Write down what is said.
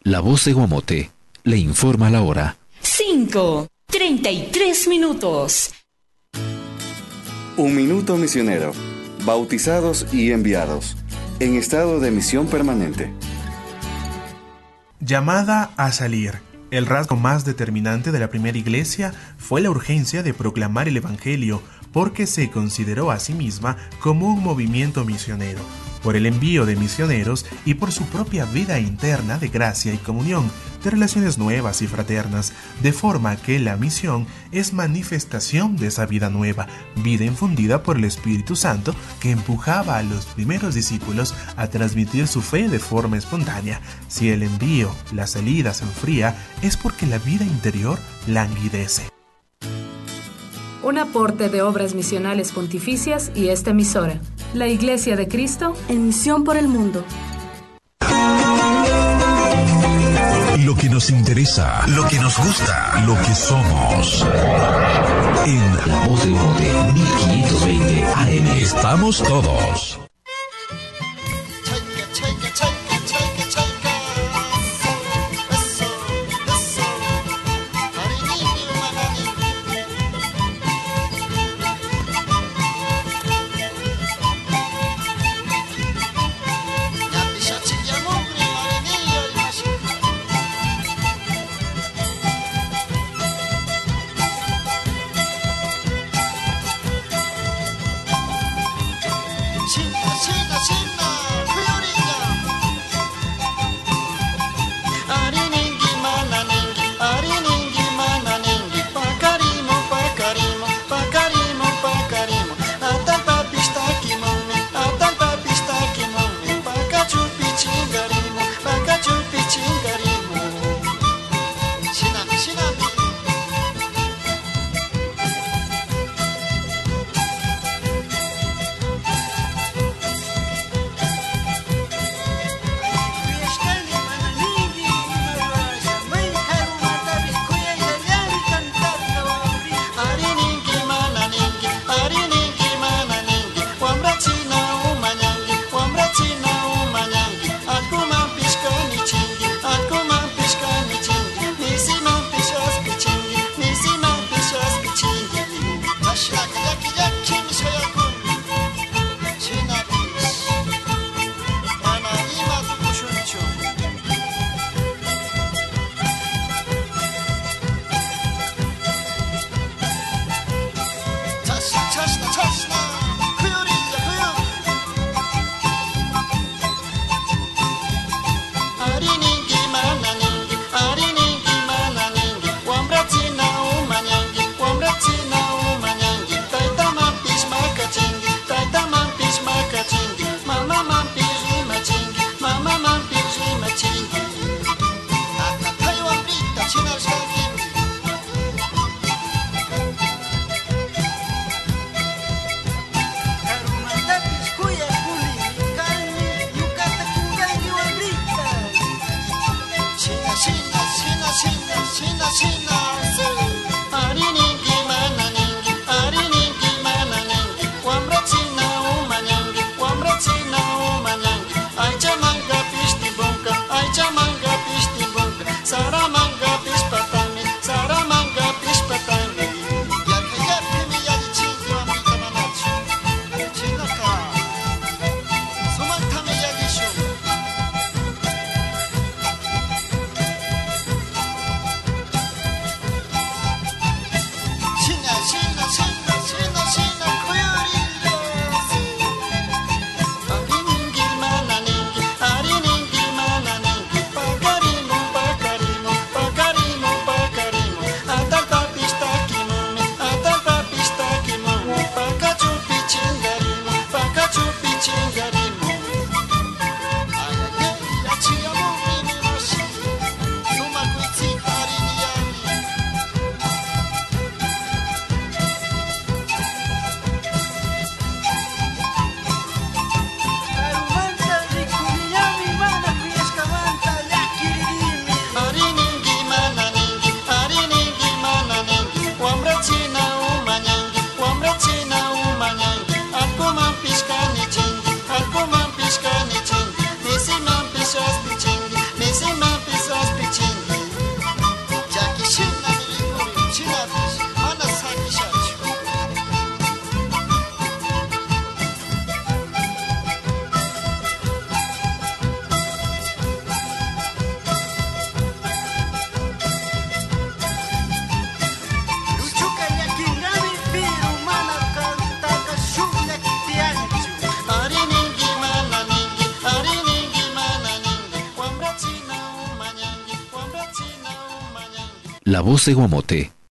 La Voz de Guamote le informa la hora. 5:33. Un minuto misionero. Bautizados y enviados. En estado de misión permanente. Llamada a salir. El rasgo más determinante de la primera iglesia fue la urgencia de proclamar el Evangelio, porque se consideró a sí misma como un movimiento misionero, por el envío de misioneros y por su propia vida interna de gracia y comunión, de relaciones nuevas y fraternas, de forma que la misión es manifestación de esa vida nueva, vida infundida por el Espíritu Santo que empujaba a los primeros discípulos a transmitir su fe de forma espontánea. Si el envío, la salida se enfría, es porque la vida interior languidece. Un aporte de Obras Misionales Pontificias y esta emisora. La Iglesia de Cristo en misión por el mundo. Lo que nos interesa, lo que nos gusta, lo que somos. En La Voz de Guamote 1520 AM. Estamos todos. La Voz de Guamote